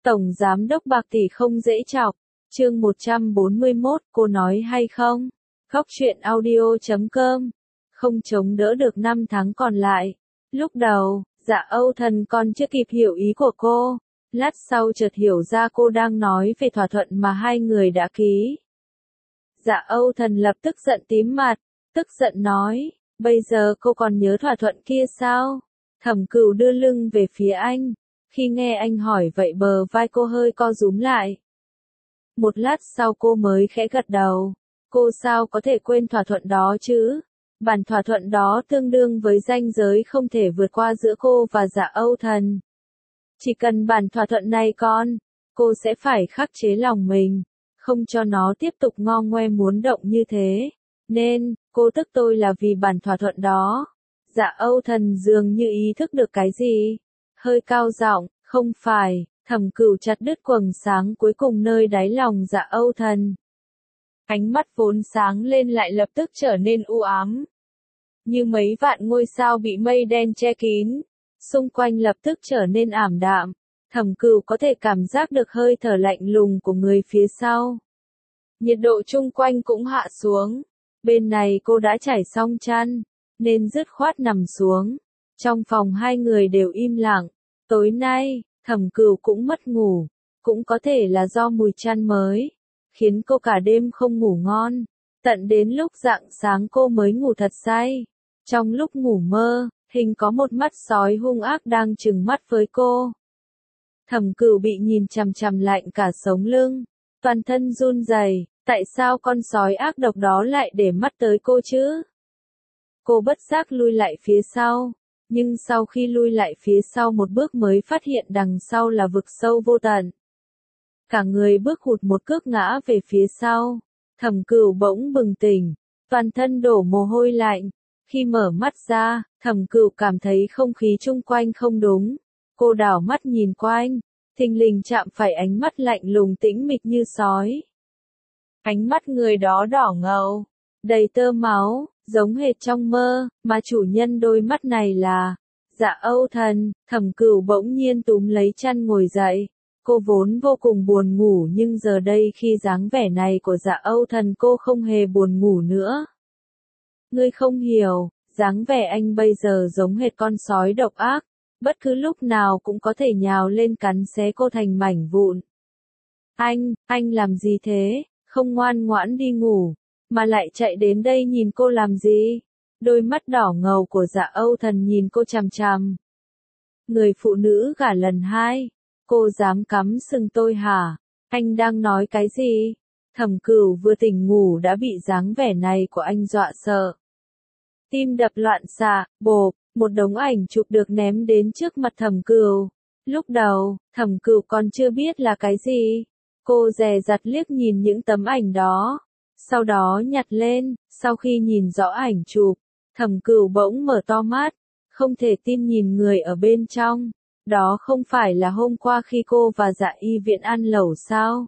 Tổng giám đốc Bạc Tỷ không dễ chọc. Chương 141, cô nói hay không? Góc truyện audio.com. Không chống đỡ được 5 tháng còn lại. Lúc đầu, Dạ Âu Thần còn chưa kịp hiểu ý của cô. Lát sau chợt hiểu ra cô đang nói về thỏa thuận mà hai người đã ký. Dạ Âu Thần lập tức giận tím mặt, tức giận nói, bây giờ cô còn nhớ thỏa thuận kia sao? Thẩm Cửu đưa lưng về phía anh. Khi nghe anh hỏi vậy bờ vai cô hơi co rúm lại. Một lát sau cô mới khẽ gật đầu. Cô sao có thể quên thỏa thuận đó chứ? Bản thỏa thuận đó tương đương với ranh giới không thể vượt qua giữa cô và Dạ Âu Thần. Chỉ cần bản thỏa thuận này cô sẽ phải khắc chế lòng mình, không cho nó tiếp tục ngo ngoe muốn động như thế. Nên, cô tức tôi là vì bản thỏa thuận đó. Dạ Âu Thần dường như ý thức được cái gì. Hơi cao giọng, không phải. Thẩm Cửu chặt đứt quầng sáng cuối cùng nơi đáy lòng Dạ Âu Thần. Ánh mắt vốn sáng lên lại lập tức trở nên u ám. Như mấy vạn ngôi sao bị mây đen che kín. Xung quanh lập tức trở nên ảm đạm. Thẩm Cửu có thể cảm giác được hơi thở lạnh lùng của người phía sau. Nhiệt độ chung quanh cũng hạ xuống. Bên này cô đã trải xong chăn, nên dứt khoát nằm xuống. Trong phòng hai người đều im lặng. Tối nay, Thẩm Cửu cũng mất ngủ. Cũng có thể là do mùi chăn mới, khiến cô cả đêm không ngủ ngon. Tận đến lúc rạng sáng cô mới ngủ thật say. Trong lúc ngủ mơ, hình có một mắt sói hung ác đang trừng mắt với cô. Thẩm Cửu bị nhìn chằm chằm lạnh cả sống lưng, toàn thân run rẩy. Tại sao con sói ác độc đó lại để mắt tới cô chứ? Cô bất giác lui lại phía sau, nhưng sau khi lui lại phía sau một bước mới phát hiện đằng sau là vực sâu vô tận. Cả người bước hụt một cước ngã về phía sau. Thẩm Cửu bỗng bừng tỉnh, toàn thân đổ mồ hôi lạnh. Khi mở mắt ra, Thẩm Cửu cảm thấy không khí chung quanh không đúng. Cô đảo mắt nhìn quanh, thình lình chạm phải ánh mắt lạnh lùng tĩnh mịch như sói. Ánh mắt người đó đỏ ngầu, đầy tơ máu, giống hệt trong mơ, mà chủ nhân đôi mắt này là Dạ Âu Thần. Thẩm Cửu bỗng nhiên túm lấy chăn ngồi dậy. Cô vốn vô cùng buồn ngủ nhưng giờ đây khi dáng vẻ này của Dạ Âu Thần cô không hề buồn ngủ nữa. Ngươi không hiểu, dáng vẻ anh bây giờ giống hệt con sói độc ác, bất cứ lúc nào cũng có thể nhào lên cắn xé cô thành mảnh vụn. Anh làm gì thế? Không ngoan ngoãn đi ngủ, mà lại chạy đến đây nhìn cô làm gì? Đôi mắt đỏ ngầu của Dạ Âu Thần nhìn cô chằm chằm. Người phụ nữ gả lần 2, cô dám cắm sừng tôi hả? Anh đang nói cái gì? Thẩm Cửu vừa tỉnh ngủ đã bị dáng vẻ này của anh dọa sợ. Tim đập loạn xạ, bộp, một đống ảnh chụp được ném đến trước mặt Thẩm Cửu. Lúc đầu, Thẩm Cửu còn chưa biết là cái gì. Cô dè dặt liếc nhìn những tấm ảnh đó, sau đó nhặt lên. Sau khi nhìn rõ ảnh chụp, Thẩm Cửu bỗng mở to mắt, không thể tin nhìn người ở bên trong. Đó không phải là hôm qua khi cô và Dạ Y Viện ăn lẩu sao?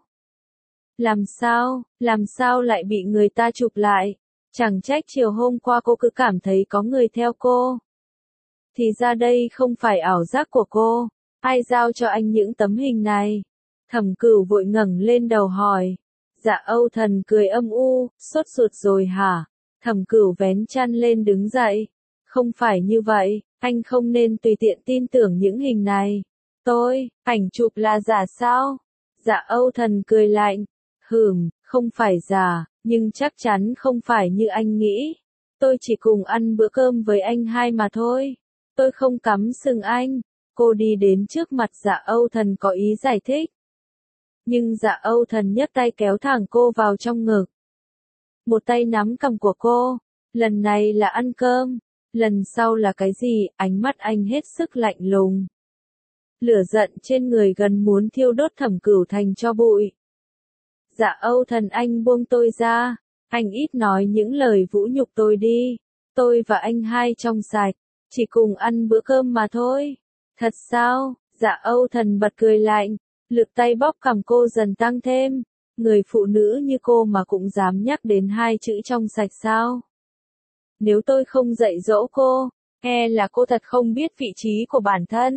Làm sao lại bị người ta chụp lại? Chẳng trách chiều hôm qua cô cứ cảm thấy có người theo cô. Thì ra đây không phải ảo giác của cô. Ai giao cho anh những tấm hình này? Thẩm Cửu vội ngẩng lên đầu hỏi. Dạ Âu Thần cười âm u, sốt ruột rồi hả? Thẩm Cửu vén chăn lên đứng dậy. Không phải như vậy, anh không nên tùy tiện tin tưởng những hình này. Ảnh chụp là giả sao? Dạ Âu Thần cười lạnh. Không phải giả, nhưng chắc chắn không phải như anh nghĩ. Tôi chỉ cùng ăn bữa cơm với anh hai mà thôi. Tôi không cắm sừng anh. Cô đi đến trước mặt Dạ Âu Thần có ý giải thích. Nhưng Dạ Âu Thần nhấc tay kéo thẳng cô vào trong ngực. Một tay nắm cằm của cô. Lần này là ăn cơm. Lần sau là cái gì? Ánh mắt anh hết sức lạnh lùng. Lửa giận trên người gần muốn thiêu đốt Thẩm Cửu thành tro bụi. Dạ Âu Thần, anh buông tôi ra. Anh ít nói những lời vũ nhục tôi đi. Tôi và anh hai trong sạch, chỉ cùng ăn bữa cơm mà thôi. Thật sao? Dạ Âu Thần bật cười lạnh. Lực tay bóp cằm cô dần tăng thêm. Người phụ nữ như cô mà cũng dám nhắc đến 2 chữ trong sạch sao? Nếu tôi không dạy dỗ cô, e là cô thật không biết vị trí của bản thân.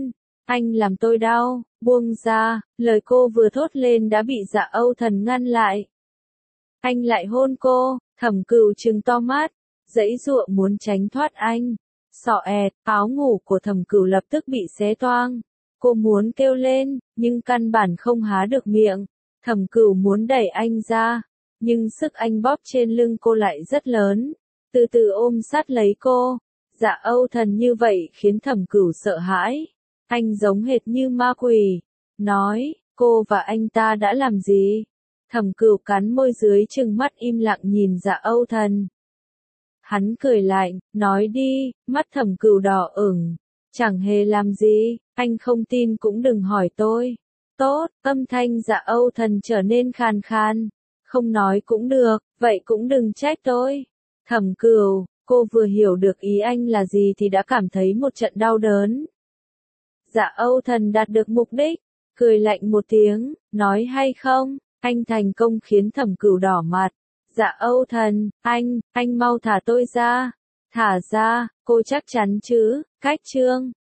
Anh làm tôi đau, buông ra, lời cô vừa thốt lên đã bị Dạ Âu Thần ngăn lại. Anh lại hôn cô, Thẩm Cửu trừng to mắt, giãy giụa muốn tránh thoát anh. Xọ ẹt, áo ngủ của Thẩm Cửu lập tức bị xé toang. Cô muốn kêu lên, nhưng căn bản không há được miệng. Thẩm Cửu muốn đẩy anh ra, nhưng sức anh bóp trên lưng cô lại rất lớn. Từ từ ôm sát lấy cô. Dạ Âu Thần như vậy khiến Thẩm Cửu sợ hãi. Anh giống hệt như ma quỷ. Nói, cô và anh ta đã làm gì? Thẩm Cửu cắn môi dưới trừng mắt im lặng nhìn Dạ Âu Thần. Hắn cười lạnh, nói đi, mắt Thẩm Cửu đỏ ửng. Chẳng hề làm gì, anh không tin cũng đừng hỏi tôi. Tốt, âm thanh Dạ Âu Thần trở nên khàn khàn. Không nói cũng được, vậy cũng đừng trách tôi. Thẩm Cửu, cô vừa hiểu được ý anh là gì thì đã cảm thấy một trận đau đớn. Dạ Âu Thần đạt được mục đích, cười lạnh một tiếng, nói hay không, anh thành công khiến Thẩm Cửu đỏ mặt. Dạ Âu Thần, anh mau thả tôi ra. Thả ra, cô chắc chắn chứ, cách chương.